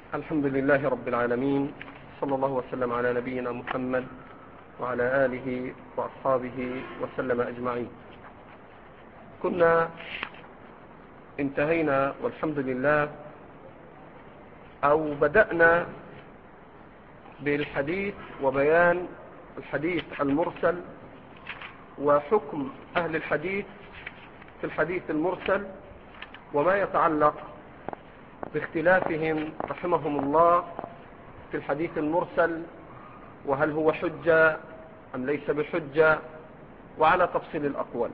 الحمد لله رب العالمين، صلى الله وسلم على نبينا محمد وعلى آله وأصحابه وسلم أجمعين. كنا انتهينا والحمد لله أو بدأنا بالحديث وبيان الحديث المرسل وحكم أهل الحديث في الحديث المرسل وما يتعلق باختلافهم رحمهم الله في الحديث المرسل، وهل هو حجة أم ليس بحجة، وعلى تفصيل الأقوال.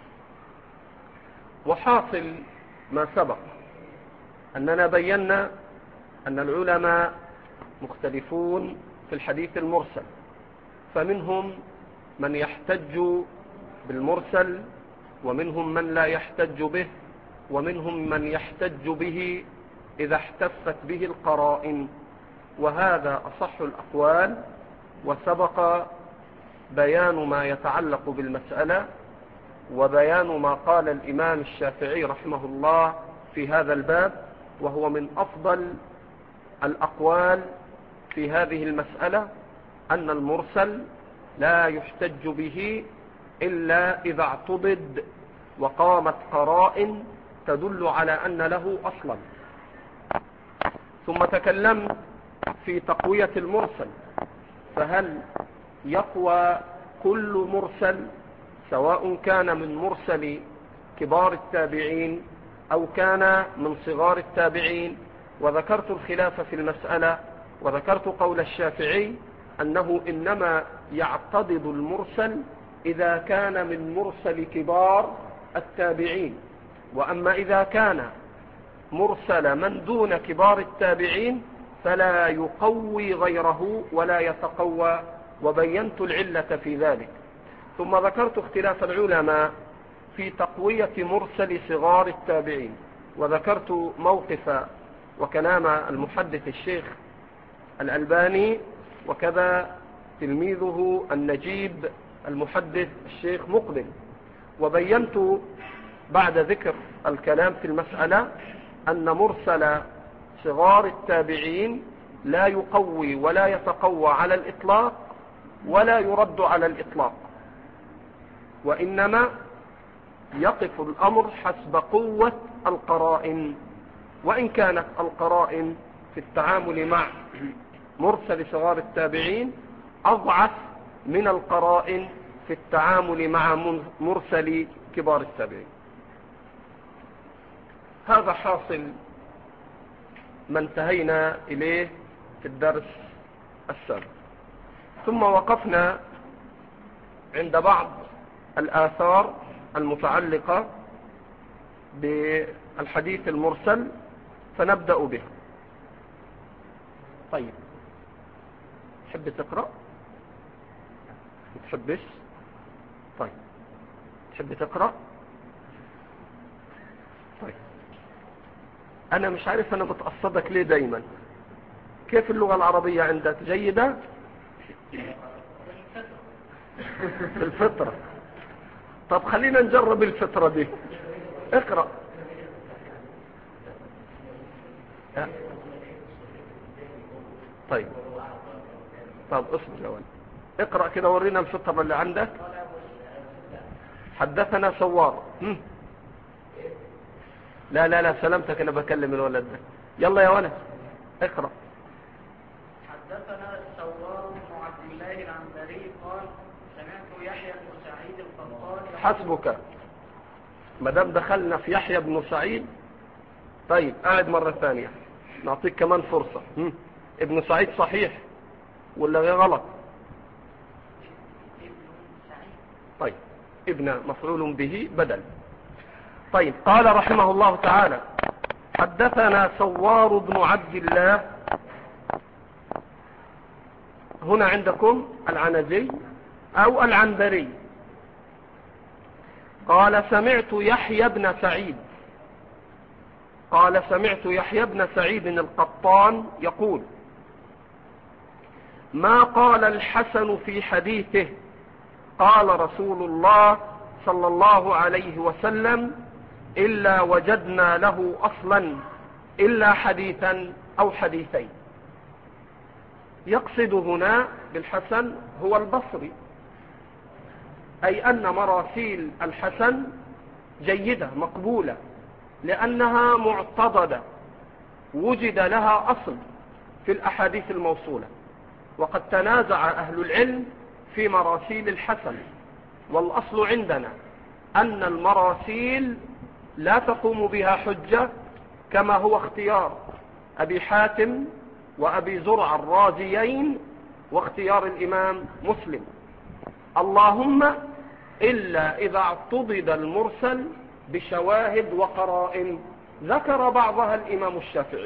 وحاصل ما سبق أننا بينا أن العلماء مختلفون في الحديث المرسل، فمنهم من يحتج بالمرسل ومنهم من لا يحتج به، ومنهم من يحتج به إذا احتفت به القرائن، وهذا أصح الأقوال. وسبق بيان ما يتعلق بالمسألة وبيان ما قال الإمام الشافعي رحمه الله في هذا الباب، وهو من أفضل الأقوال في هذه المسألة، أن المرسل لا يحتج به إلا إذا اعتضد وقامت قرائن تدل على أن له أصلا. ثم تكلمت في تقوية المرسل، فهل يقوى كل مرسل سواء كان من مرسل كبار التابعين أو كان من صغار التابعين؟ وذكرت الخلاف في المسألة، وذكرت قول الشافعي أنه إنما يعتضد المرسل إذا كان من مرسل كبار التابعين، وأما إذا كان مرسل من دون كبار التابعين فلا يقوي غيره ولا يتقوى، وبينت العلة في ذلك. ثم ذكرت اختلاف العلماء في تقوية مرسل صغار التابعين، وذكرت موقف وكلام المحدث الشيخ الألباني وكذا تلميذه النجيب المحدث الشيخ مقبل. وبينت بعد ذكر الكلام في المسألة أن مرسل صغار التابعين لا يقوي ولا يتقوى على الإطلاق ولا يرد على الإطلاق، وإنما يقف الأمر حسب قوة القرائن، وإن كانت القرائن في التعامل مع مرسل صغار التابعين أضعف من القرائن في التعامل مع مرسل كبار التابعين. هذا حاصل ما انتهينا إليه في الدرس السابق. ثم وقفنا عند بعض الآثار المتعلقة بالحديث المرسل، فنبدأ بها. طيب، تحب تقرأ؟ ما تحبش؟ طيب، تحب تقرأ؟ طيب، أنا مش عارف أنا بتقصدك ليه دايما. كيف اللغة العربية عندك؟ جيدة؟ في الفطرة. طب خلينا نجرب الفطرة دي. اقرأ. طيب اصبر يا ولد، اقرأ كده ورينا الفطرة اللي عندك. حدثنا سوار. لا سلامتك، انا بكلم الولد ده. يلا يا ولد اقرأ. حدثنا سوار بن عبد الله العنبري قال سمعت يحيى بن سعيد القطان. حسبك، ما دام دخلنا في يحيى بن سعيد. طيب قاعد مرة ثانية، نعطيك كمان فرصة. ابن سعيد صحيح ولا غير غلط؟ طيب، ابن مفعول به بدل. طيب، قال رحمه الله تعالى حدثنا سوار بن عبد الله. هنا عندكم العنزي أو العنبري. قال سمعت يحيى بن سعيد. قال سمعت يحيى بن سعيد القطان يقول ما قال الحسن في حديثه قال رسول الله صلى الله عليه وسلم إلا وجدنا له أصلا إلا حديثا أو حديثين. يقصد هنا بالحسن هو البصري، أي أن مراسيل الحسن جيدة مقبولة لأنها معتضدة، وجد لها أصل في الأحاديث الموصولة. وقد تنازع أهل العلم في مراسيل الحسن، والأصل عندنا أن المراسيل لا تقوم بها حجة، كما هو اختيار أبي حاتم وأبي زرع الرازيين واختيار الإمام مسلم، اللهم إلا إذا اعتضد المرسل بشواهد وقرائن ذكر بعضها الإمام الشافعي.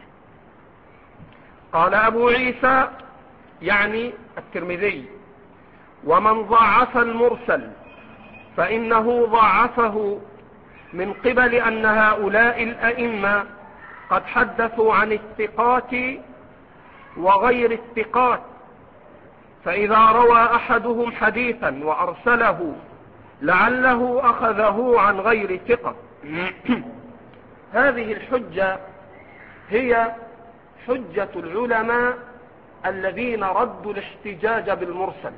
قال أبو عيسى يعني الترمذي: ومن ضعف المرسل فإنه ضعفه من قبل أن هؤلاء الأئمة قد حدثوا عن الثقات وغير الثقات، فإذا روى أحدهم حديثا وأرسله لعله أخذه عن غير ثقة. هذه الحجة هي حجة العلماء الذين ردوا الاحتجاج بالمرسل.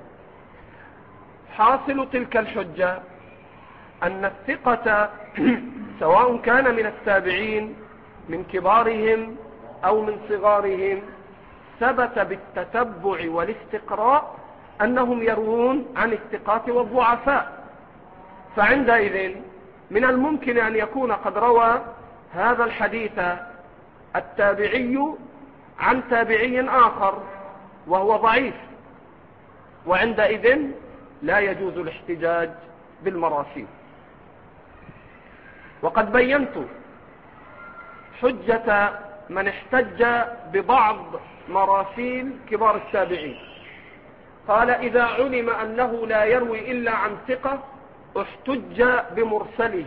حاصل تلك الحجة أن الثقة سواء كان من التابعين من كبارهم أو من صغارهم ثبت بالتتبع والاستقراء أنهم يروون عن الثقات والضعفاء، فعندئذ من الممكن أن يكون قد روى هذا الحديث التابعي عن تابعي آخر وهو ضعيف، وعندئذ لا يجوز الاحتجاج بالمراسيل. وقد بينت حجة من احتج ببعض مراسيل كبار التابعين. قال: إذا علم أنه لا يروي إلا عن ثقة احتج بمرسله،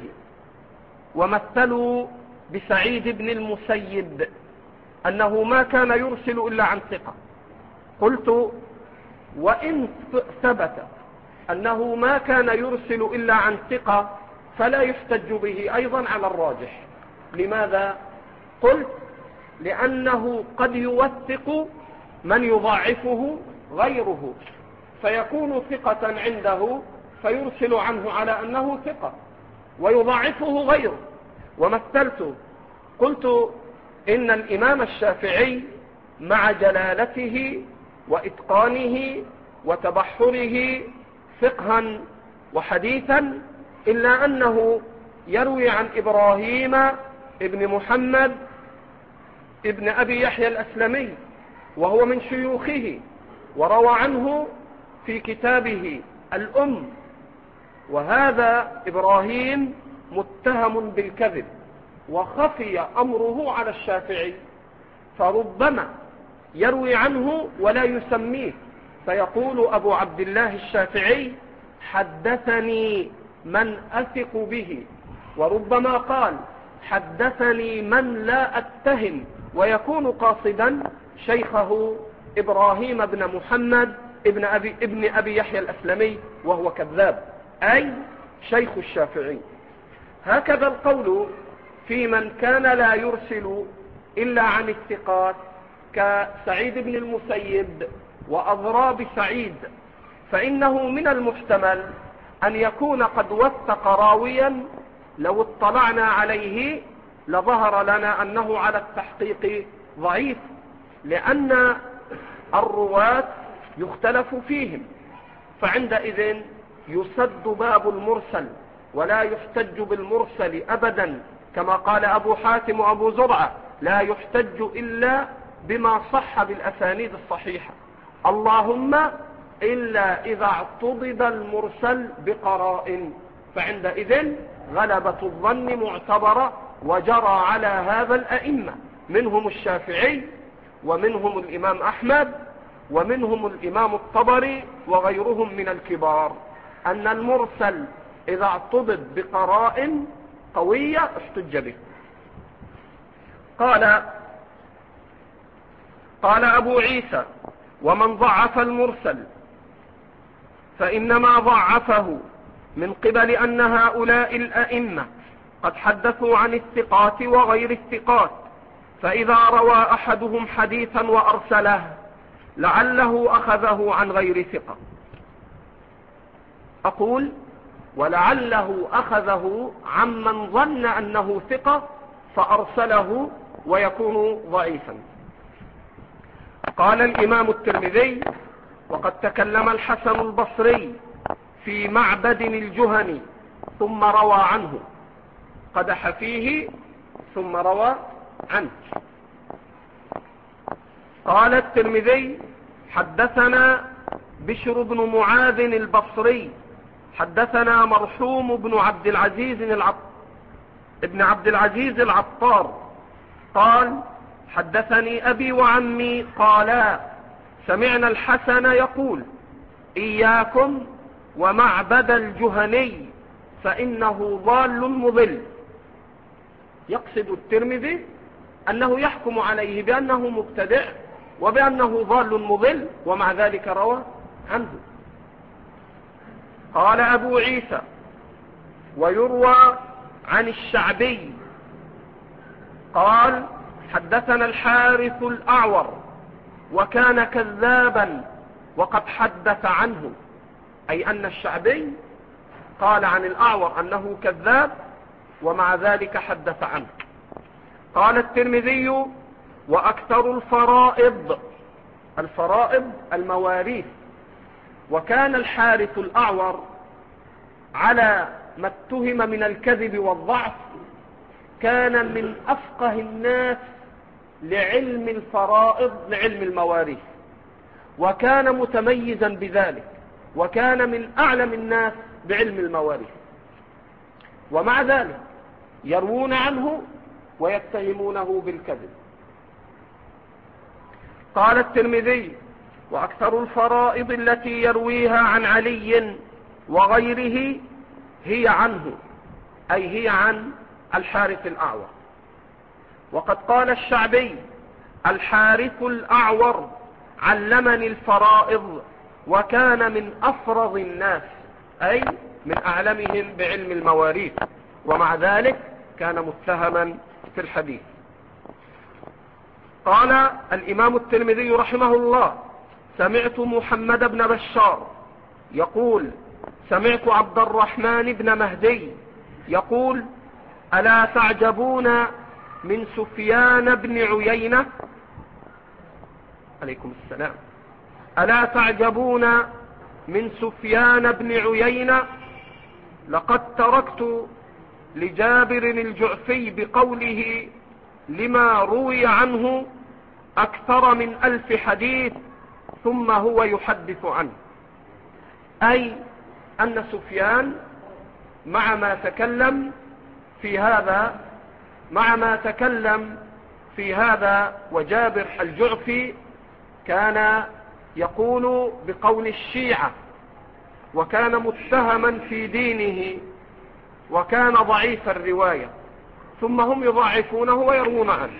ومثلوا بسعيد بن المسيب أنه ما كان يرسل إلا عن ثقة. قلت: وإن ثبت أنه ما كان يرسل إلا عن ثقة فلا يحتج به أيضا على الراجح. لماذا؟ قلت: لأنه قد يوثق من يضاعفه غيره، فيكون ثقة عنده فيرسل عنه على أنه ثقة ويضاعفه غيره. ومثلت قلت: إن الإمام الشافعي مع جلالته وإتقانه وتبحره فقها وحديثا إلا أنه يروي عن إبراهيم ابن محمد ابن أبي يحيى الأسلمي وهو من شيوخه، وروى عنه في كتابه الأم، وهذا إبراهيم متهم بالكذب وخفي أمره على الشافعي، فربما يروي عنه ولا يسميه، فيقول أبو عبد الله الشافعي: حدثني من أثق به، وربما قال: حدثني من لا أتهم، ويكون قاصدا شيخه إبراهيم بن محمد ابن أبي يحيى الأسلمي وهو كذاب، أي شيخ الشافعي. هكذا القول في من كان لا يرسل إلا عن الثقات كسعيد بن المسيب وأضراب سعيد، فإنه من المحتمل أن يكون قد وثق راويا لو اطلعنا عليه لظهر لنا أنه على التحقيق ضعيف، لأن الرواة يختلف فيهم، فعندئذ يسد باب المرسل ولا يحتج بالمرسل أبدا، كما قال أبو حاتم وأبو زرعة: لا يحتج إلا بما صح بالأسانيد الصحيحة، اللهم إلا إذا اعتضد المرسل بقرائن، فعندئذ غلبة الظن معتبرة وجرى على هذا الأئمة، منهم الشافعي ومنهم الإمام أحمد ومنهم الإمام الطبري وغيرهم من الكبار، أن المرسل إذا اعتضد بقرائن قوية احتج به. قال أبو عيسى: ومن ضعف المرسل فإنما ضعفه من قبل أن هؤلاء الأئمة قد حدثوا عن الثقات وغير الثقات، فإذا روى أحدهم حديثا وأرسله لعله أخذه عن غير ثقة. أقول ولعله أخذه عمن ظن أنه ثقة فأرسله ويكون ضعيفا. قال الإمام الترمذي: وقد تكلم الحسن البصري في معبد الجهني ثم روى عنه، قدح فيه ثم روى عنه. قال الترمذي: حدثنا بشر بن معاذ البصري حدثنا مرحوم بن عبد العزيز العطار قال: حدثني أبي وعمي قالا سمعنا الحسن يقول: إياكم ومعبد الجهني فإنه ضال مضل. يقصد الترمذي أنه يحكم عليه بأنه مبتدع وبأنه ضال مضل، ومع ذلك روى عنه. قال أبو عيسى: ويروى عن الشعبي قال: حدثنا الحارث الأعور وكان كذابا وقد حدث عنه، أي أن الشعبي قال عن الأعور أنه كذاب ومع ذلك حدث عنه. قال الترمذي: وأكثر الفرائض المواريث. وكان الحارث الأعور على ما اتهم من الكذب والضعف كان من أفقه الناس لعلم الفرائض، لعلم المواريث، وكان متميزا بذلك، وكان من أعلم الناس بعلم المواريث، ومع ذلك يروون عنه ويتهمونه بالكذب. قال الترمذي: وأكثر الفرائض التي يرويها عن علي وغيره هي عنه، أي هي عن الحارث الأعور. وقد قال الشعبي: الحارث الأعور علمني الفرائض وكان من أفرض الناس، أي من أعلمهم بعلم المواريث، ومع ذلك كان متهما في الحديث. قال الإمام الترمذي رحمه الله: سمعت محمد بن بشار يقول: سمعت عبد الرحمن بن مهدي يقول: ألا تعجبون من سفيان بن عيينة؟ عليكم السلام. ألا تعجبون من سفيان بن عيينة؟ لقد تركت لجابر الجعفي بقوله لما روي عنه أكثر من 1000 حديث ثم هو يحدث عنه، أي أن سفيان مع ما تكلم في هذا وجابر الجعفي كان يقول بقول الشيعة، وكان متهما في دينه، وكان ضعيف الرواية، ثم هم يضعفونه ويروون عنه.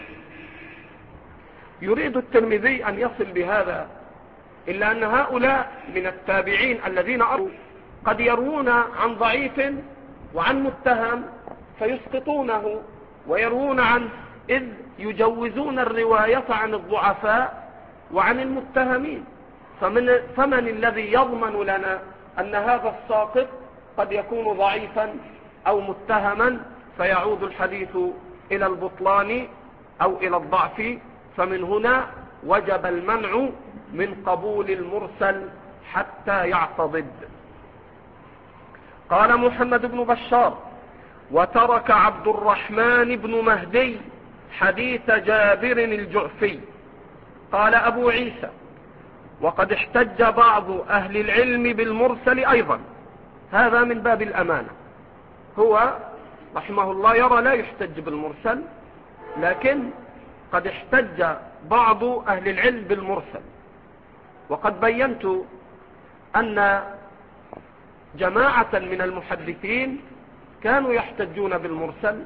يريد الترمذي أن يصل بهذا إلا أن هؤلاء من التابعين الذين أروا قد يروون عن ضعيف وعن متهم فيسقطونه ويروون عنه، إذ يجوزون الرواية عن الضعفاء وعن المتهمين. فمن الذي يضمن لنا أن هذا الساقط قد يكون ضعيفا أو متهما فيعود الحديث إلى البطلان أو إلى الضعف؟ فمن هنا وجب المنع من قبول المرسل حتى يعتضد. قال محمد بن بشار: وترك عبد الرحمن بن مهدي حديث جابر الجعفي. قال أبو عيسى: وقد احتج بعض أهل العلم بالمرسل أيضا. هذا من باب الأمانة. هو رحمه الله يرى لا يحتج بالمرسل، لكن قد احتج بعض أهل العلم بالمرسل. وقد بينت أن جماعة من المحدثين كانوا يحتجون بالمرسل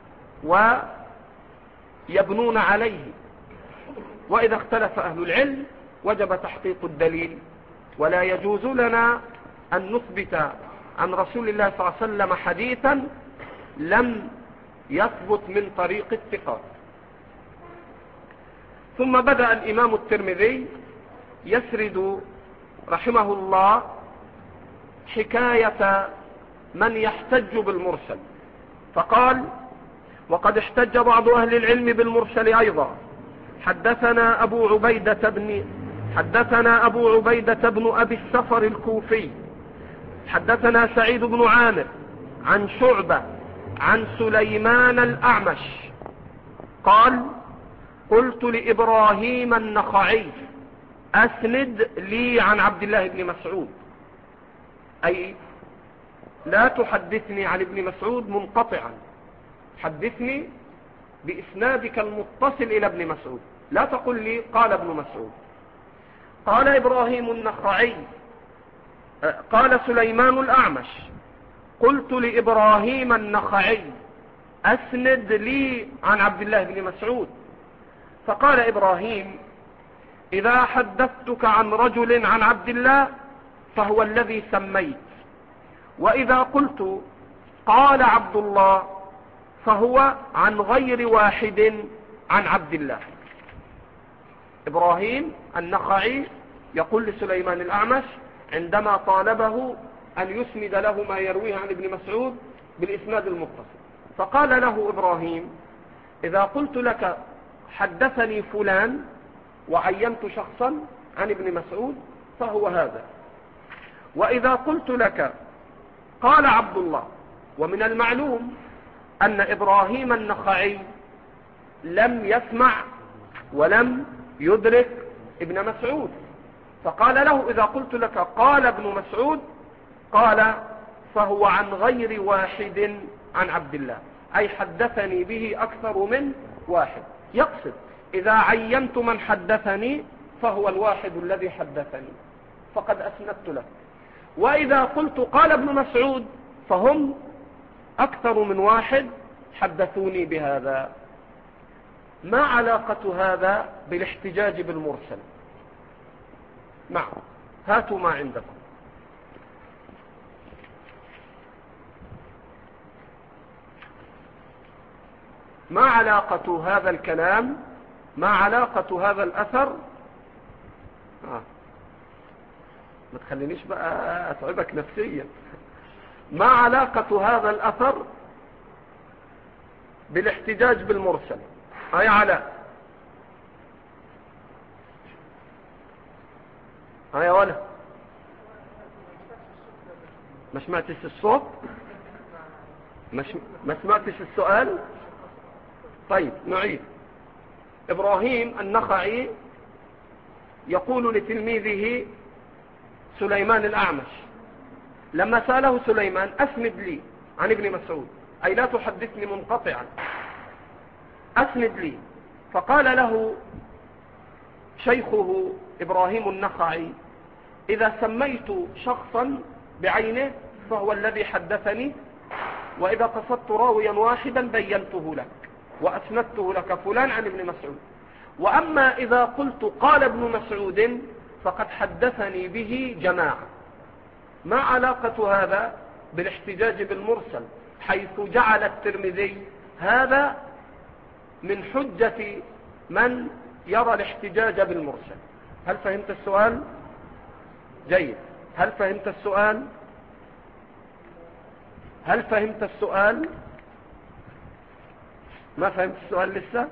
ويبنون عليه، وإذا اختلف أهل العلم وجب تحقيق الدليل، ولا يجوز لنا أن نثبت عن رسول الله صلى الله عليه وسلم حديثا لم يثبت من طريق الثقات. ثم بدأ الإمام الترمذي يسرد رحمه الله حكاية من يحتج بالمرسل، فقال: وقد احتج بعض أهل العلم بالمرسل أيضا. حدثنا أبو عبيدة بن أبي السفر الكوفي حدثنا سعيد بن عامر عن شعبة عن سليمان الأعمش قال: قلت لإبراهيم النخعي: أسند لي عن عبد الله بن مسعود، أي لا تحدثني عن ابن مسعود منقطعا، حدثني بإسنادك المتصل إلى ابن مسعود، لا تقل لي قال ابن مسعود. قال إبراهيم النخعي قال سليمان الأعمش: قلت لإبراهيم النخعي: أسند لي عن عبد الله بن مسعود. فقال إبراهيم: إذا حدثتك عن رجل عن عبد الله فهو الذي سميت، وإذا قلت قال عبد الله فهو عن غير واحد عن عبد الله. إبراهيم النخعي يقول لسليمان الأعمش عندما طالبه أن يسند له ما يرويه عن ابن مسعود بالإسناد المتصل، فقال له إبراهيم: إذا قلت لك حدثني فلان وعينت شخصا عن ابن مسعود فهو هذا، وإذا قلت لك قال عبد الله. ومن المعلوم أن إبراهيم النخعي لم يسمع ولم يدرك ابن مسعود، فقال له: إذا قلت لك قال ابن مسعود، قال فهو عن غير واحد عن عبد الله، أي حدثني به أكثر من واحد. يقصد إذا عينت من حدثني فهو الواحد الذي حدثني فقد أسندت له، وإذا قلت قال ابن مسعود فهم أكثر من واحد حدثوني بهذا. ما علاقة هذا بالاحتجاج بالمرسل؟ نعم، هاتوا ما عندكم. ما علاقة هذا الكلام، ما علاقة هذا الأثر؟ ما تخلينيش بقى أتعبك نفسيا. ما علاقة هذا الأثر بالاحتجاج بالمرسل؟ هاي علاء، هاي يا ولا، ما سمعتش الصوت؟ ما سمعتش السؤال؟ طيب نعيد. إبراهيم النخعي يقول لتلميذه سليمان الأعمش لما سأله سليمان: أسند لي عن ابن مسعود، أي لا تحدثني منقطعا، أسند لي. فقال له شيخه إبراهيم النخعي: إذا سميت شخصا بعينه فهو الذي حدثني، وإذا قصدت راويا واحدا بينته لك وأسندته لك فلان عن ابن مسعود. وأما إذا قلت قال ابن مسعود فقد حدثني به جماعة. ما علاقة هذا بالاحتجاج بالمرسل، حيث جعل الترمذي هذا من حجة من يرى الاحتجاج بالمرسل؟ هل فهمت السؤال؟ جيد. هل فهمت السؤال؟ هل فهمت السؤال؟ ما فهمت السؤال لسه؟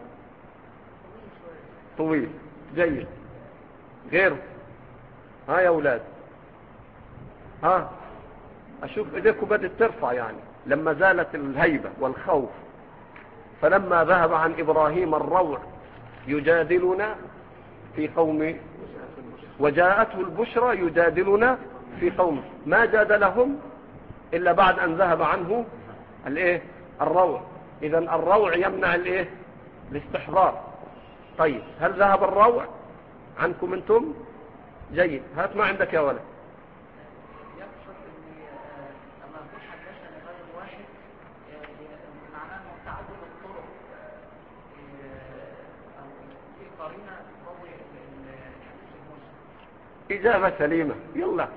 طويل. جيد. غيره؟ ها يا أولاد، ها أشوف إيديكم بدأت ترفع، يعني لما زالت الهيبة والخوف. فلما ذهب عن إبراهيم الروع يجادلنا في قوم، وجاءته البشرى يجادلنا في قوم، ما جادلهم إلا بعد أن ذهب عنه الروع. إذن الروع يمنع الاستحضار. طيب، هل ذهب الروع عنكم أنتم؟ جيد. هات ما عندك يا ولد. يقصد ان لما يكون حدثنا غير واحد معناه تعدد الطرق او في قرينه تقوي الحديث المرسل. إجابة سليمة. يلا.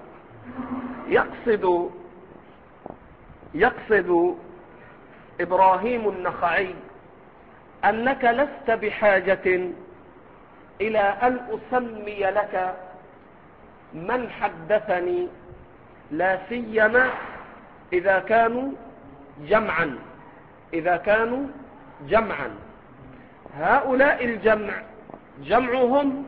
يقصد إبراهيم النخعي أنك لست بحاجة إلى أن أسمي لك من حدثني، لا سيما إذا كانوا جمعا. هؤلاء الجمع جمعهم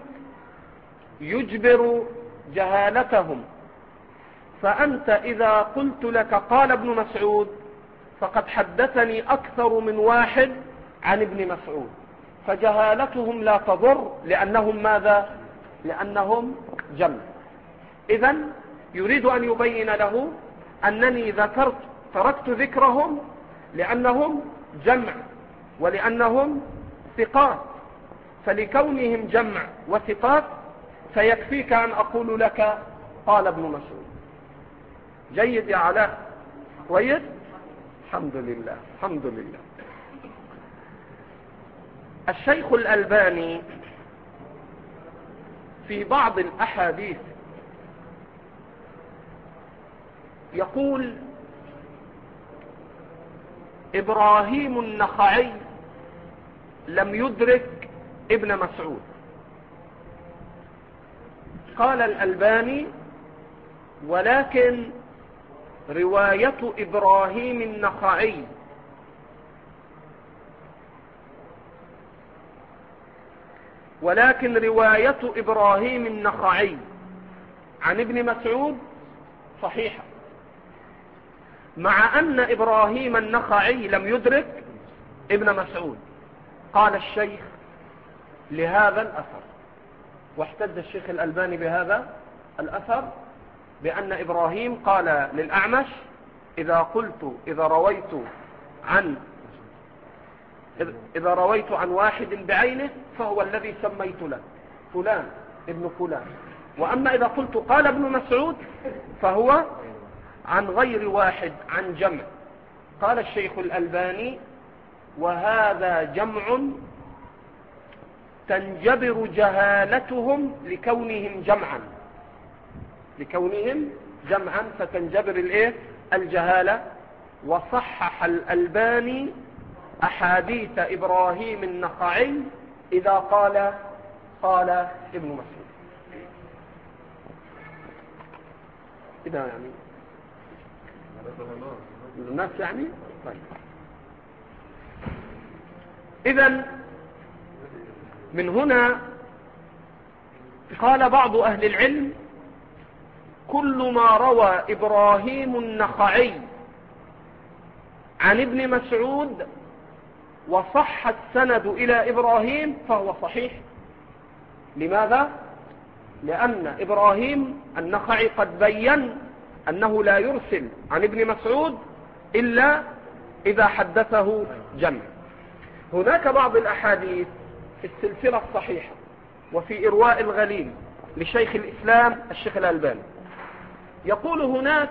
يجبر جهالتهم، فأنت إذا قلت لك قال ابن مسعود فقد حدثني أكثر من واحد عن ابن مسعود، فجهالتهم لا تضر لأنهم ماذا؟ لأنهم جمع. إذن يريد أن يبين له أنني تركت ذكرهم لأنهم جمع ولأنهم ثقات، فلكونهم جمع وثقات فيكفيك أن أقول لك قال ابن مسعود. جيد يا علاء؟ كويس؟ الحمد لله الحمد لله. الشيخ الألباني في بعض الأحاديث يقول إبراهيم النخعي لم يدرك ابن مسعود. قال الألباني ولكن رواية إبراهيم النخعي عن ابن مسعود صحيحة، مع أن إبراهيم النخعي لم يدرك ابن مسعود. قال الشيخ لهذا الأثر، واحتج الشيخ الألباني بهذا الأثر بأن إبراهيم قال للأعمش إذا رويت عن واحد بعينه فهو الذي سميت له فلان ابن فلان، وأما إذا قلت قال ابن مسعود فهو عن غير واحد، عن جمع. قال الشيخ الألباني وهذا جمع تنجبر جهالتهم لكونهم جمعا فتنجبر الجهالة. وصحح الألباني أحاديث إبراهيم النخعي إذا قال ابن مسعود. إذا يعني الناس يعني طيب. إذن من هنا قال بعض أهل العلم كل ما روى إبراهيم النخعي عن ابن مسعود وصح السند إلى إبراهيم فهو صحيح. لماذا؟ لأن إبراهيم النخعي قد بين أنه لا يرسل عن ابن مسعود إلا إذا حدثه جمع. هناك بعض الأحاديث في السلسلة الصحيحة وفي إرواء الغليل لشيخ الإسلام الشيخ الألباني يقول هناك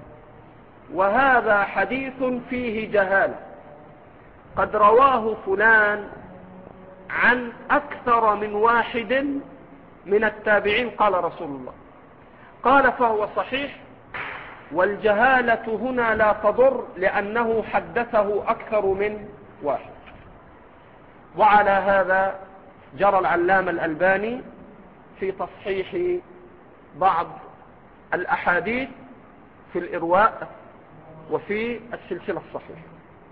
وهذا حديث فيه جهالة قد رواه فلان عن أكثر من واحد من التابعين قال رسول الله. قال فهو صحيح، والجهالة هنا لا تضر لأنه حدثه أكثر من واحد. وعلى هذا جرى العلامة الألباني في تصحيح بعض الأحاديث في الإرواء وفي السلسلة الصحيحة.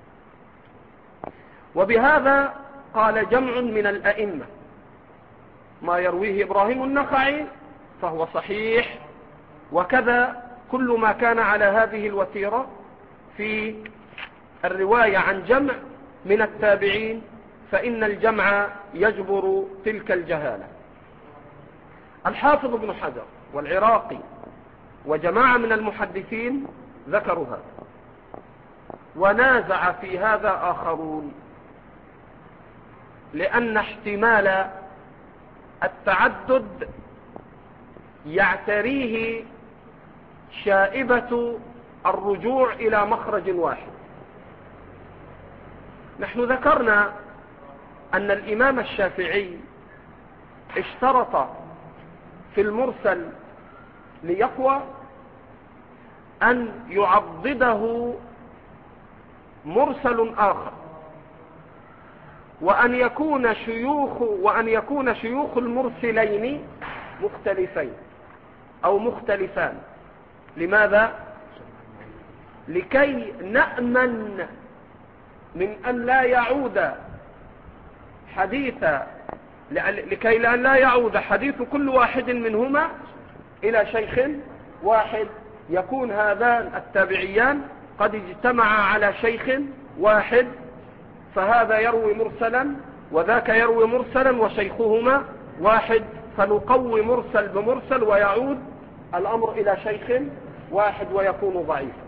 وبهذا قال جمع من الأئمة ما يرويه إبراهيم النخعي فهو صحيح، وكذا كل ما كان على هذه الوتيرة في الرواية عن جمع من التابعين فإن الجمع يجبر تلك الجهالة. الحافظ ابن حجر والعراقي وجماعة من المحدثين ذكروا هذا، ونازع في هذا آخرون، لأن احتمال التعدد يعتريه شائبة الرجوع إلى مخرج واحد. نحن ذكرنا أن الإمام الشافعي اشترط في المرسل ليقوى أن يعضده مرسل آخر، وأن يكون شيوخ المرسلين مختلفين أو مختلفان. لماذا؟ لكي نأمن من أن لا يعود حديث كل واحد منهما إلى شيخ واحد، يكون هذان التابعيان قد اجتمعا على شيخ واحد، فهذا يروي مرسلا وذاك يروي مرسلا وشيخهما واحد، فنقوي مرسل بمرسل ويعود الأمر إلى شيخ واحد ويكون ضعيفا.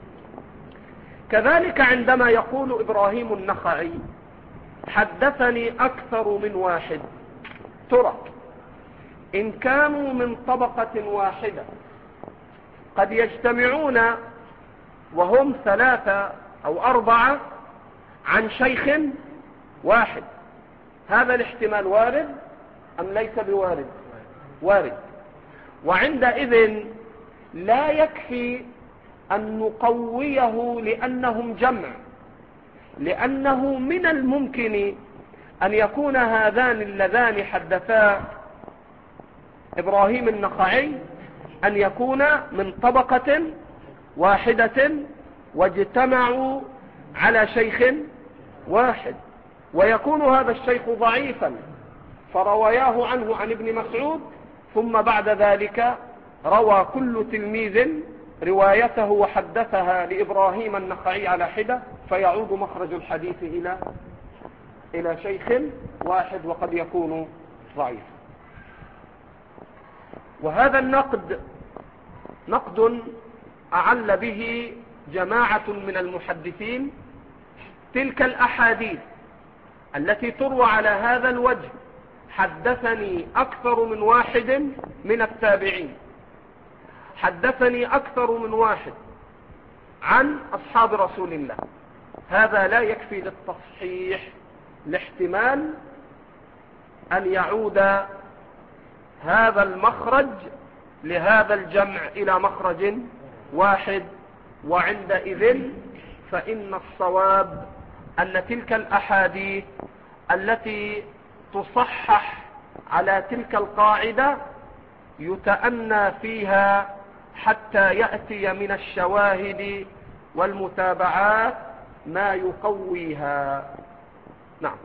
كذلك عندما يقول إبراهيم النخعي حدثني أكثر من واحد، ترى إن كانوا من طبقة واحدة قد يجتمعون وهم 3 أو 4 عن شيخ واحد، هذا الاحتمال وارد أم ليس بوارد؟ وارد. وعندئذ لا يكفي أن نقويه لأنهم جمع، لأنه من الممكن أن يكون هذان اللذان حدثا إبراهيم النخعي أن يكون من طبقة واحدة واجتمعوا على شيخ واحد، ويكون هذا الشيخ ضعيفا فرواياه عنه عن ابن مسعود، ثم بعد ذلك روى كل تلميذ روايته وحدثها لإبراهيم النخعي على حدة، فيعود مخرج الحديث إلى شيخ واحد وقد يكون ضعيف. وهذا النقد نقد أعل به جماعة من المحدثين تلك الأحاديث التي تروى على هذا الوجه، حدثني أكثر من واحد من التابعين، حدثني أكثر من واحد عن أصحاب رسول الله، هذا لا يكفي للتصحيح لاحتمال أن يعود هذا المخرج لهذا الجمع إلى مخرج واحد. وعندئذ فإن الصواب أن تلك الأحاديث التي تصحح على تلك القاعدة يتأنى فيها حتى يأتي من الشواهد والمتابعات ما يقويها. نعم.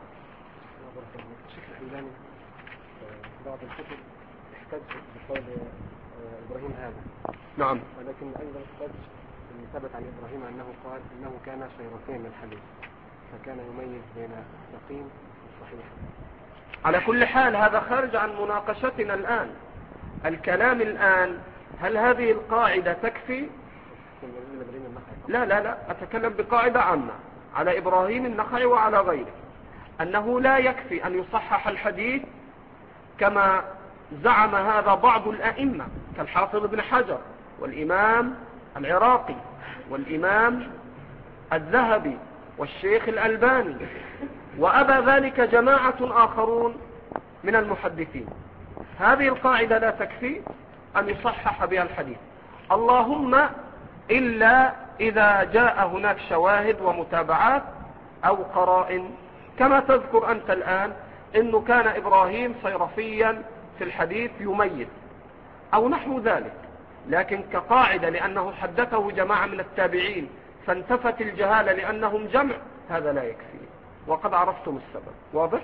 بعض الكتب احتج بقول إبراهيم هذا، نعم، ولكن أيضا احتج أن ثبت عن إبراهيم أنه قال إنه كان شيرتين من الحديث، فكان يميز بين السقيم والصحيح. على كل حال هذا خارج عن مناقشتنا الآن. الكلام الآن هل هذه القاعدة تكفي؟ لا، أتكلم بقاعدة عامة على إبراهيم النخعي وعلى غيره، أنه لا يكفي أن يصحح الحديث كما زعم هذا بعض الأئمة كالحافظ ابن حجر والإمام العراقي والإمام الذهبي والشيخ الألباني، وأبى ذلك جماعة آخرون من المحدثين. هذه القاعدة لا تكفي أن يصحح بها الحديث، اللهم إلا إذا جاء هناك شواهد ومتابعات أو قرائن، كما تذكر أنت الآن إنه كان إبراهيم صيرفيا في الحديث يميز أو نحو ذلك. لكن كقاعدة لأنه حدثه جماعة من التابعين فانتفت الجهالة لأنهم جمع، هذا لا يكفي، وقد عرفتم السبب. واضح؟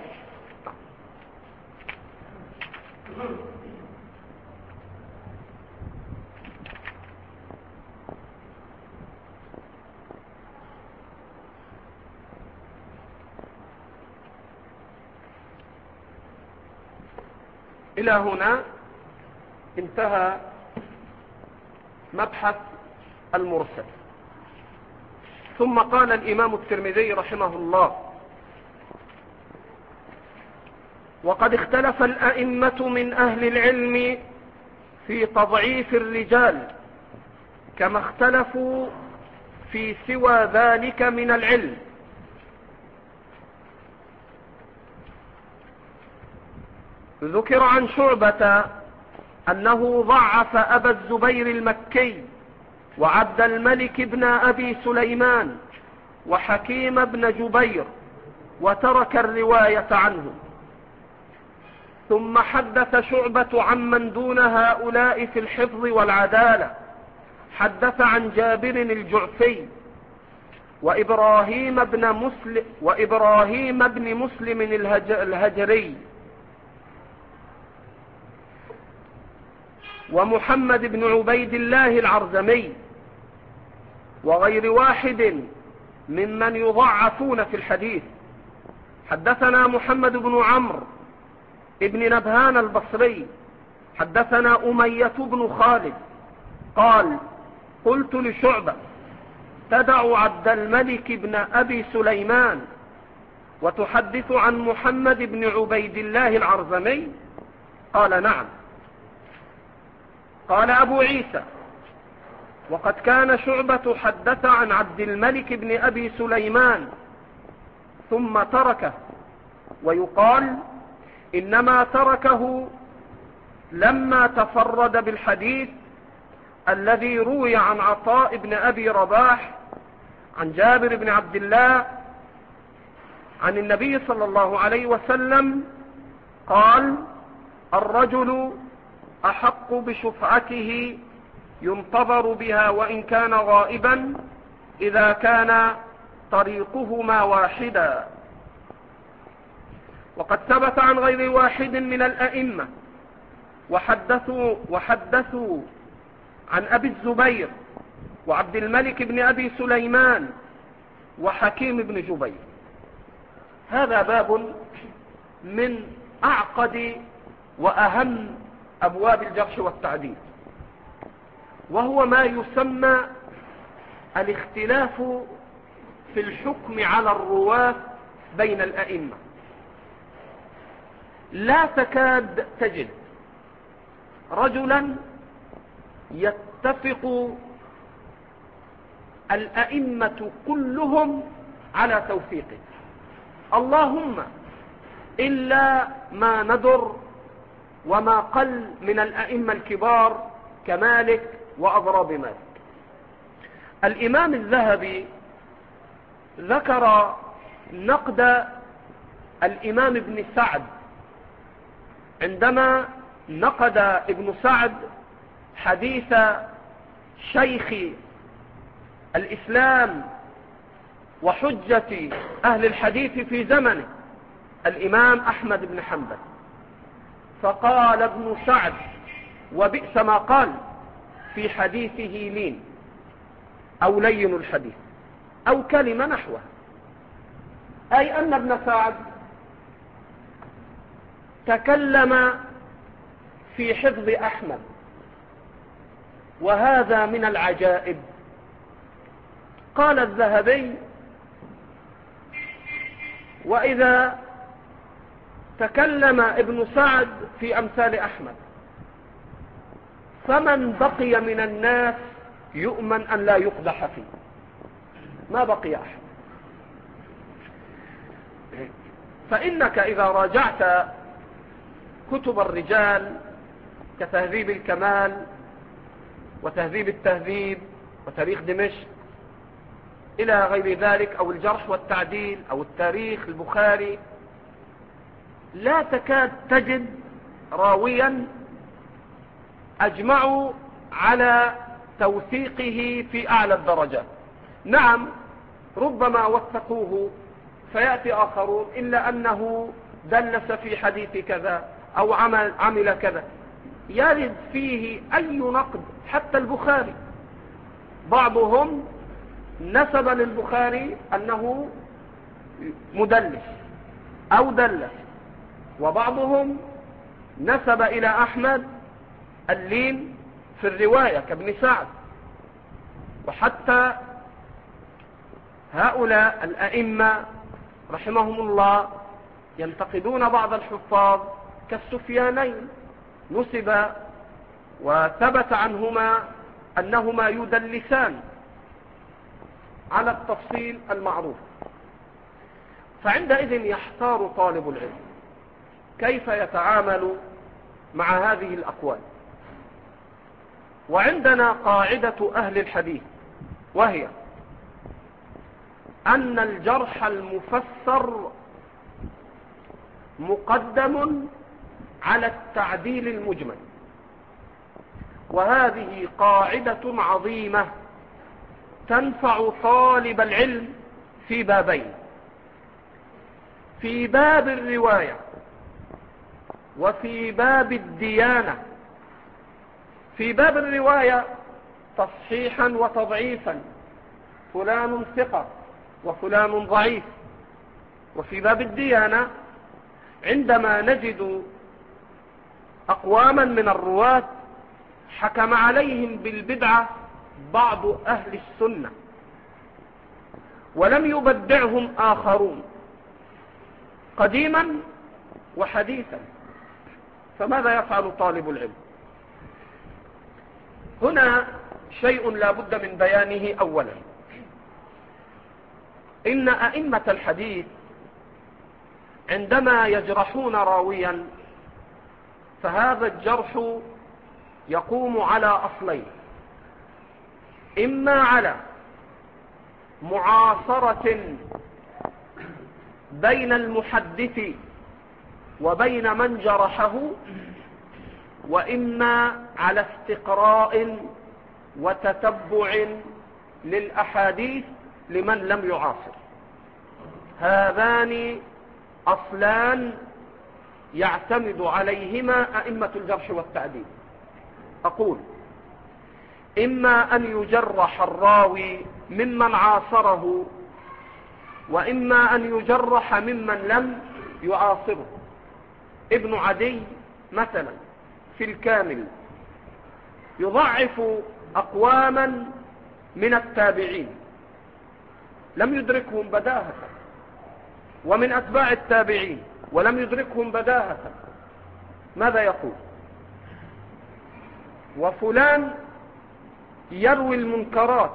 إلى هنا انتهى مبحث المرسل. ثم قال الإمام الترمذي رحمه الله: وقد اختلف الأئمة من أهل العلم في تضعيف الرجال كما اختلفوا في سوى ذلك من العلم. ذكر عن شعبة أنه ضعف أبا الزبير المكي وعبد الملك بن أبي سليمان وحكيم بن جبير وترك الرواية عنه. ثم حدث شعبة عمن دون هؤلاء في الحفظ والعدالة، حدث عن جابر الجعفي وإبراهيم بن مسلم الهجري ومحمد بن عبيد الله العرزمي وغير واحد ممن يضعفون في الحديث. حدثنا محمد بن عمرو ابن نبهان البصري حدثنا أمية بن خالد قال قلت لشعبة تدع عبد الملك بن أبي سليمان وتحدث عن محمد بن عبيد الله العرزمي؟ قال نعم. قال أبو عيسى وقد كان شعبة حدث عن عبد الملك بن أبي سليمان ثم تركه، ويقال إنما تركه لما تفرد بالحديث الذي روي عن عطاء بن أبي رباح عن جابر بن عبد الله عن النبي صلى الله عليه وسلم قال الرجل أحق بشفعته ينتظر بها وإن كان غائبا إذا كان طريقهما واحدا. وقد ثبت عن غير واحد من الأئمة وحدثوا عن أبي الزبير وعبد الملك بن أبي سليمان وحكيم بن جبير. هذا باب من أعقد وأهم أبواب الجرح والتعديل، وهو ما يسمى الاختلاف في الحكم على الرواة بين الأئمة. لا تكاد تجد رجلا يتفق الأئمة كلهم على توثيقه، اللهم إلا ما ندر وما قل من الأئمة الكبار كمالك وأضراب مالك. الإمام الذهبي ذكر نقد الإمام ابن سعد عندما نقد ابن سعد حديث شيخ الإسلام وحجة أهل الحديث في زمنه الإمام أحمد بن حنبل، فقال ابن سعد وبئس ما قال في حديثه لين أو لين الحديث أو كلمة نحوها، أي أن ابن سعد تكلم في حفظ أحمد، وهذا من العجائب. قال الذهبي وإذا تكلم ابن سعد في أمثال أحمد فمن بقي من الناس يؤمن أن لا يقدح فيه، ما بقي أحد. فإنك إذا راجعت كتب الرجال كتهذيب الكمال وتهذيب التهذيب وتاريخ دمشق إلى غير ذلك، أو الجرح والتعديل أو التاريخ البخاري، لا تكاد تجد راويا أجمعوا على توثيقه في أعلى الدرجات. نعم ربما وثقوه فيأتي آخرون إلا أنه دلس في حديث كذا أو عمل كذا، يرد فيه أي نقد. حتى البخاري بعضهم نسب للبخاري أنه مدلس أو دلس، وبعضهم نسب إلى أحمد اللين في الرواية كابن سعد. وحتى هؤلاء الأئمة رحمهم الله ينتقدون بعض الحفاظ كالسفيانين، نسب وثبت عنهما أنهما يدلسان على التفصيل المعروف. فعندئذ يحتار طالب العلم كيف يتعامل مع هذه الأقوال. وعندنا قاعدة أهل الحديث، وهي أن الجرح المفسر مقدم على التعديل المجمل. وهذه قاعدة عظيمة تنفع طالب العلم في بابين: في باب الرواية وفي باب الديانة. في باب الرواية تصحيحا وتضعيفا، فلان ثقة وفلان ضعيف. وفي باب الديانة عندما نجد أقواما من الرواة حكم عليهم بالبدعة بعض أهل السنة ولم يبدعهم آخرون قديما وحديثا، فماذا يفعل طالب العلم؟ هنا شيء لا بد من بيانه. أولا، إن أئمة الحديث عندما يجرحون راويا فهذا الجرح يقوم على أصلين: إما على معاصرة بين المحدث وبين من جرحه، وإما على استقراء وتتبع للأحاديث لمن لم يعاصر. هذان أصلان يعتمد عليهما أئمة الجرح والتعديل. أقول: إما أن يجرح الراوي ممن عاصره، وإما أن يجرح ممن لم يعاصره. ابن عدي مثلا في الكامل يضعف أقواما من التابعين لم يدركهم بداهة، ومن أتباع التابعين ولم يدركهم بداهة. ماذا يقول؟ وفلان يروي المنكرات،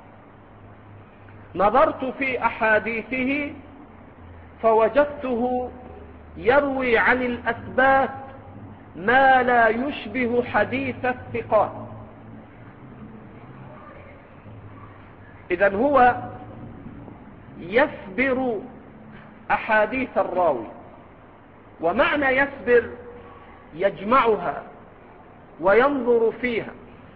نظرت في أحاديثه فوجدته يروي عن الأثبات ما لا يشبه حديث الثقات. إذن هو يسبر أحاديث الراوي، ومعنى يسبر يجمعها وينظر فيها.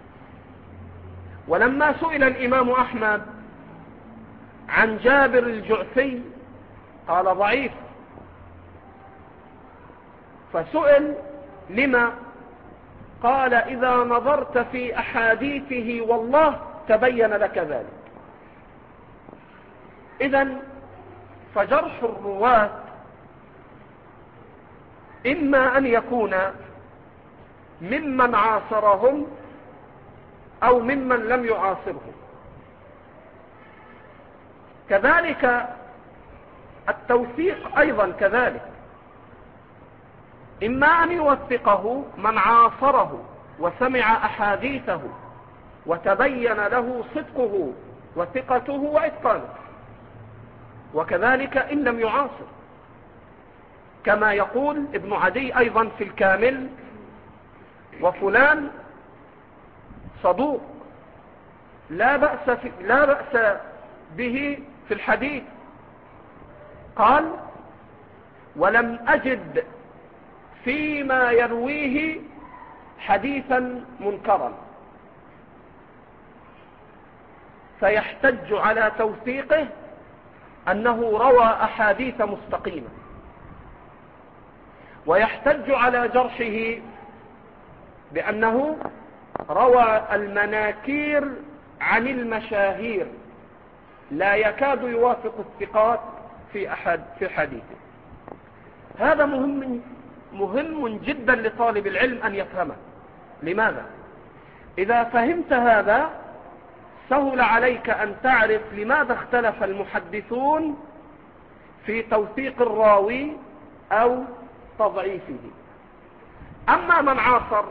ولما سئل الإمام أحمد عن جابر الجعفي قال ضعيف، فسئل لما؟ قال: إذا نظرت في أحاديثه والله تبين لك ذلك. إذن فجرح الرواة إما أن يكون ممن عاصرهم أو ممن لم يعاصرهم. كذلك التوثيق أيضا كذلك، إما أن يوثقه من عاصره وسمع أحاديثه وتبين له صدقه وثقته وإتقانه، وكذلك إن لم يعاصر، كما يقول ابن عدي أيضا في الكامل: وفلان صدوق لا بأس به في الحديث. قال: ولم أجد فيما يرويه حديثا منكرا. فيحتج على توثيقه أنه روى أحاديث مستقيمة، ويحتج على جرحه بأنه روى المناكير عن المشاهير لا يكاد يوافق الثقات في حديثه. هذا مهم جدا لطالب العلم أن يفهمه. لماذا؟ إذا فهمت هذا سهل عليك أن تعرف لماذا اختلف المحدثون في توثيق الراوي أو تضعيفه. أما من عاصر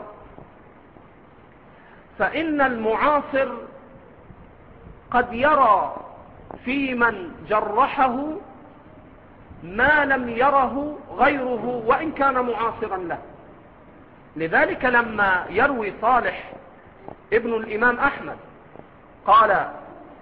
فإن المعاصر قد يرى في من جرحه ما لم يره غيره وإن كان معاصرا له. لذلك لما يروي صالح ابن الإمام أحمد قال: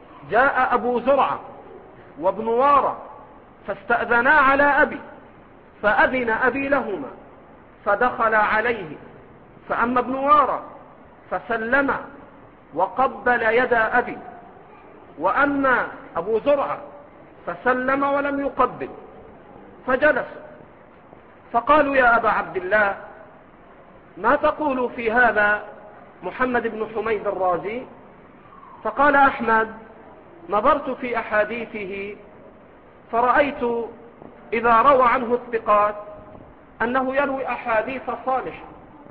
جاء أبو زرعة وابن وارة فاستأذنا على أبي فأذن أبي لهما فدخل عليه، فأما ابن وارى فسلم وقبل يد أبي، وأما أبو زرعة فسلم ولم يقبل، فجلس. فقالوا يا أبا عبد الله ما تقول في هذا محمد بن حميد الرازي؟ فقال أحمد نظرت في أحاديثه فرأيت إذا روى عنه الثقات أنه يروي أحاديث صالحة.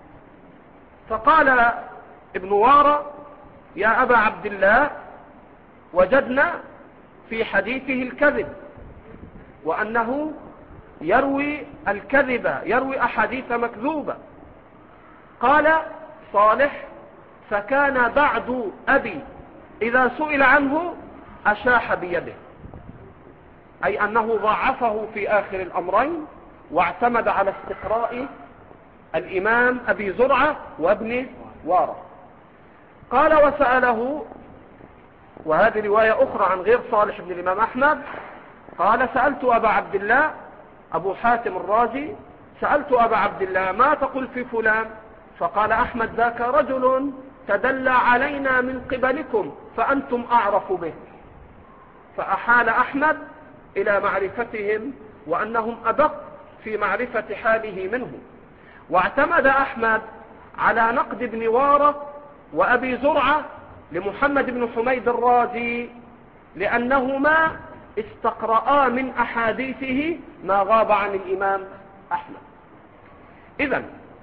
فقال ابن وارى يا أبا عبد الله وجدنا في حديثه الكذب، وأنه يروي الكذب، يروي أحاديث مكذوبة. قال صالح فكان بعد أبي إذا سئل عنه أشاح بيده، أي أنه ضعفه في آخر الأمرين واعتمد على استقراء الإمام أبي زرعة وابن وارى. قال وسأله، وهذه رواية أخرى عن غير صالح بن الإمام أحمد، قال سألت أبا عبد الله أبو حاتم الرازي سألت أبا عبد الله ما تقول في فلان؟ فقال أحمد ذاك رجل تدلى علينا من قبلكم فأنتم أعرف به. فأحال أحمد إلى معرفتهم وأنهم أدق في معرفة حاله منه، واعتمد أحمد على نقد ابن وارى وأبي زرعة لمحمد بن حميد الرازي لأنهما استقرأا من أحاديثه ما غاب عن الإمام أحمد. إذن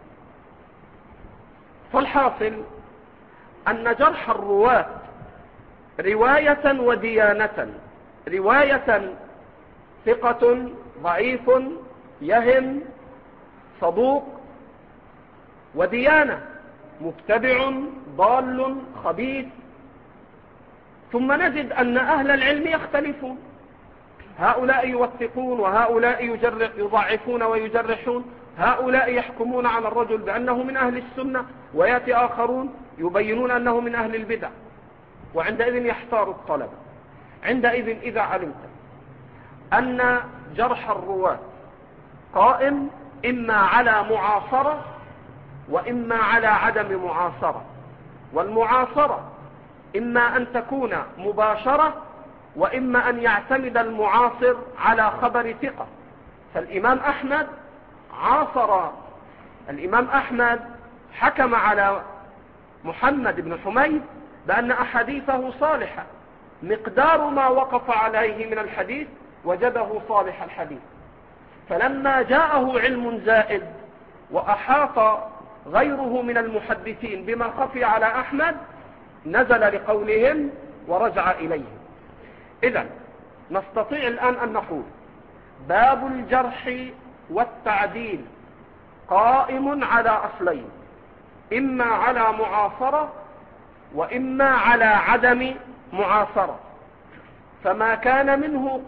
فالحاصل أن جرح الرواة رواية وديانة، رواية ثقة ضعيف يهم صدوق، وديانة مبتدع ضال خبيث. ثم نجد أن أهل العلم يختلفون، هؤلاء يوثقون وهؤلاء يضعفون ويجرحون، هؤلاء يحكمون على الرجل بأنه من أهل السنة ويأتي آخرون يبينون أنه من أهل البدع، وعندئذ يحتار الطلبة. عندئذ إذا علمت أن جرح الرواة قائم إما على معاصرة وإما على عدم معاصرة، والمعاصرة إما أن تكون مباشرة وإما أن يعتمد المعاصر على خبر ثقة. فالإمام أحمد عاصر، الإمام أحمد حكم على محمد بن حميد بأن أحاديثه صالحة، مقدار ما وقف عليه من الحديث وجده صالح الحديث. فلما جاءه علم زائد وأحاط غيره من المحدثين بما خفي على أحمد نزل لقولهم ورجع إليهم. إذن نستطيع الآن أن نقول باب الجرح والتعديل قائم على أصلين، إما على معاصرة وإما على عدم معاصرة. فما كان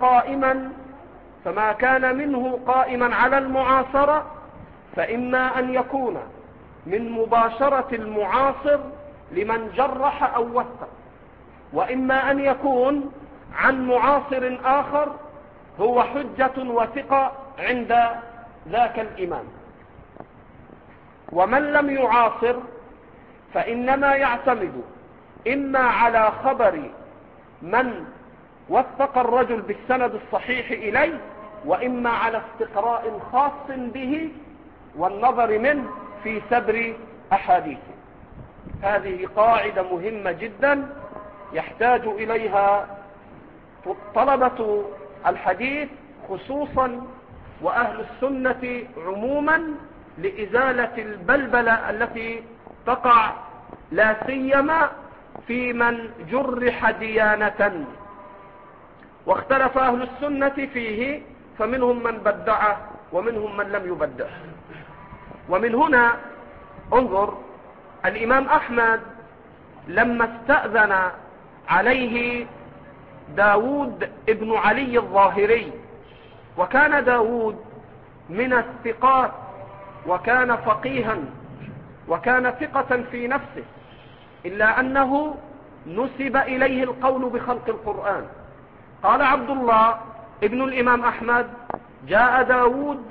منه قائما على المعاصرة فإما أن يكون من مباشرة المعاصر لمن جرح أو وثق، وإما أن يكون عن معاصر آخر هو حجة وثقة عند ذاك الإمام. ومن لم يعاصر فإنما يعتمد إما على خبر من وثق الرجل بالسند الصحيح إليه، وإما على استقراء خاص به والنظر منه في سبر أحاديثه. هذه قاعدة مهمة جدا يحتاج إليها طلبة الحديث خصوصا وأهل السنة عموما لإزالة البلبلة التي تقع لا سيما في من جرح ديانة. واختلف أهل السنة فيه، فمنهم من بدعه ومنهم من لم يبدعه. ومن هنا انظر الإمام أحمد لما استأذن عليه داود ابن علي الظاهري، وكان داود من الثقات وكان فقيها وكان ثقة في نفسه، إلا أنه نسب إليه القول بخلق القرآن. قال عبد الله ابن الإمام أحمد جاء داود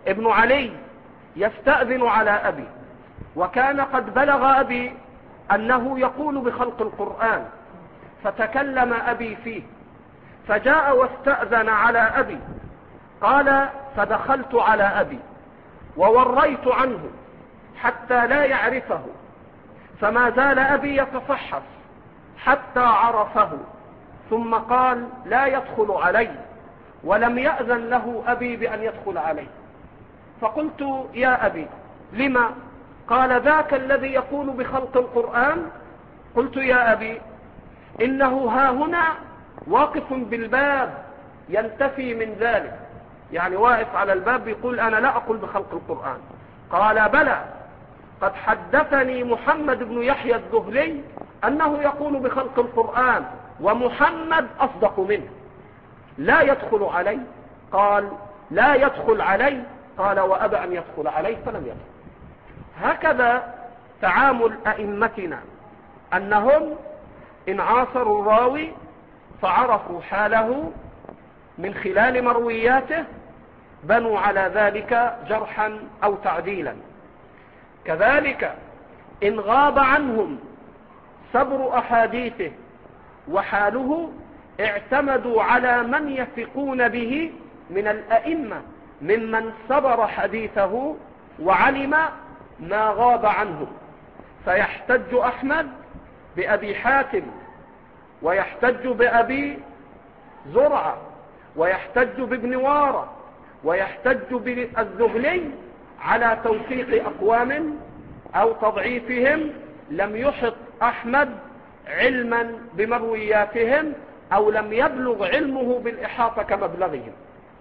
ابن علي يستأذن على أبي، وكان قد بلغ أبي أنه يقول بخلق القرآن، فتكلم أبي فيه، فجاء واستأذن على أبي. قال: فدخلت على أبي ووريت عنه حتى لا يعرفه، فما زال أبي يتصحف حتى عرفه، ثم قال: لا يدخل علي، ولم يأذن له أبي بأن يدخل عليه. فقلت: يا أبي لما؟ قال: ذاك الذي يقول بخلق القرآن. قلت: يا أبي إنه ها هنا واقف بالباب ينتفي من ذلك، يعني واقف على الباب يقول: أنا لا أقول بخلق القرآن. قال: بلى، قد حدثني محمد بن يحيى الذهلي أنه يقول بخلق القرآن، ومحمد أصدق منه، لا يدخل علي. قال: لا يدخل علي. قال: وأبى أن يدخل علي فلم يدخل. هكذا تعامل أئمتنا، أنهم إن عاصروا الراوي فعرفوا حاله من خلال مروياته بنوا على ذلك جرحا أو تعديلا. كذلك إن غاب عنهم سبر أحاديثه وحاله اعتمدوا على من يثقون به من الأئمة ممن سبر حديثه وعلم ما غاب عنه، فيحتج أحمد بأبي حاتم، ويحتج بأبي زرعة، ويحتج بابن وارة، ويحتج بالذهلي على توثيق أقوام أو تضعيفهم لم يحط أحمد علما بمروياتهم، أو لم يبلغ علمه بالإحاطة كمبلغهم.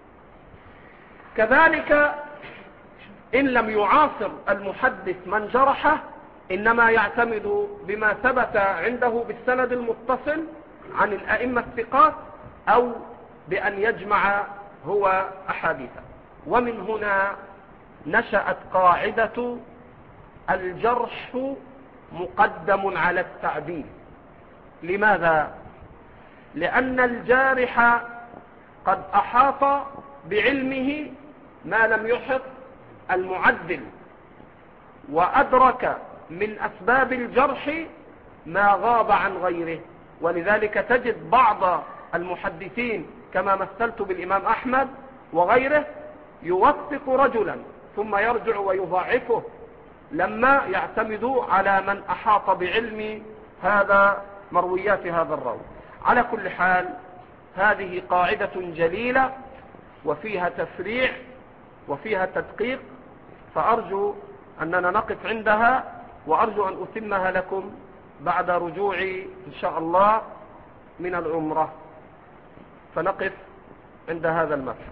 كذلك إن لم يعاصر المحدث من جرحه إنما يعتمد بما ثبت عنده بالسند المتصل عن الأئمة الثقات، أو بأن يجمع هو أحاديثه. ومن هنا نشأت قاعدة الجرح مقدم على التعديل. لماذا؟ لأن الجارح قد أحاط بعلمه ما لم يحط المعدل، وأدرك من أسباب الجرح ما غاب عن غيره. ولذلك تجد بعض المحدثين كما مثلت بالإمام أحمد وغيره يوثق رجلا ثم يرجع ويضعفه لما يعتمدوا على من أحاط بعلم هذا مرويات هذا الراوي. على كل حال هذه قاعدة جليلة وفيها تفريع وفيها تدقيق، فأرجو أننا نقف عندها، وأرجو أن أتمها لكم بعد رجوعي إن شاء الله من العمرة. فنقف عند هذا المبحث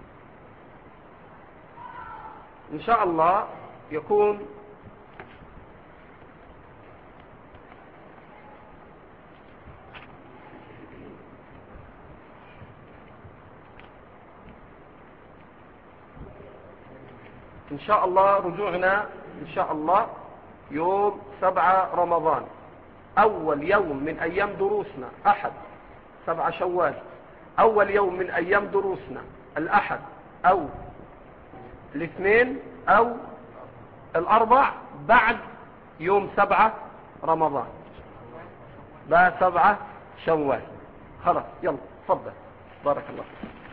إن شاء الله. يكون إن شاء الله رجوعنا إن شاء الله يوم 7 رمضان، أول يوم من أيام دروسنا أحد 7 شوال، أول يوم من أيام دروسنا الأحد أو الاثنين أو الأربع بعد يوم 7 رمضان، بعد 7 شوال. خلاص يلا تفضل، بارك الله فيك.